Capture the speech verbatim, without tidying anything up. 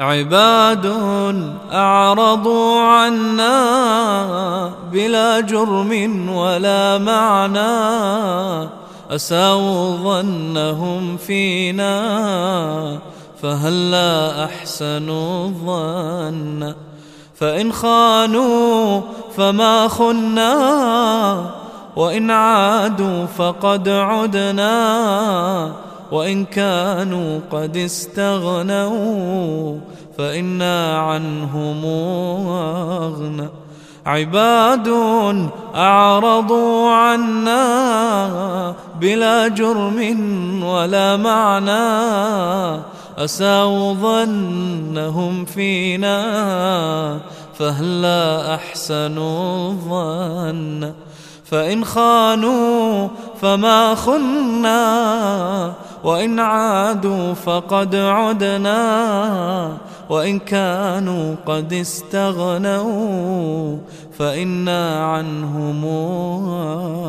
عباد أعرضوا عنا بلا جرم ولا معنى، أساءوا ظنهم فينا فهلا أحسنوا الظن. فإن خانوا فما خنا، وإن عادوا فقد عدنا، وإن كانوا قد استغنوا فإنا عنهم أغنى. عباد أعرضوا عنا بلا جرم ولا معنى، أساءوا ظنهم فينا فهلا أحسنوا الظن. فإن خانوا فما خنا، وإن عادوا فقد عدنا، وإن كانوا قد استغنوا فإنا عنهم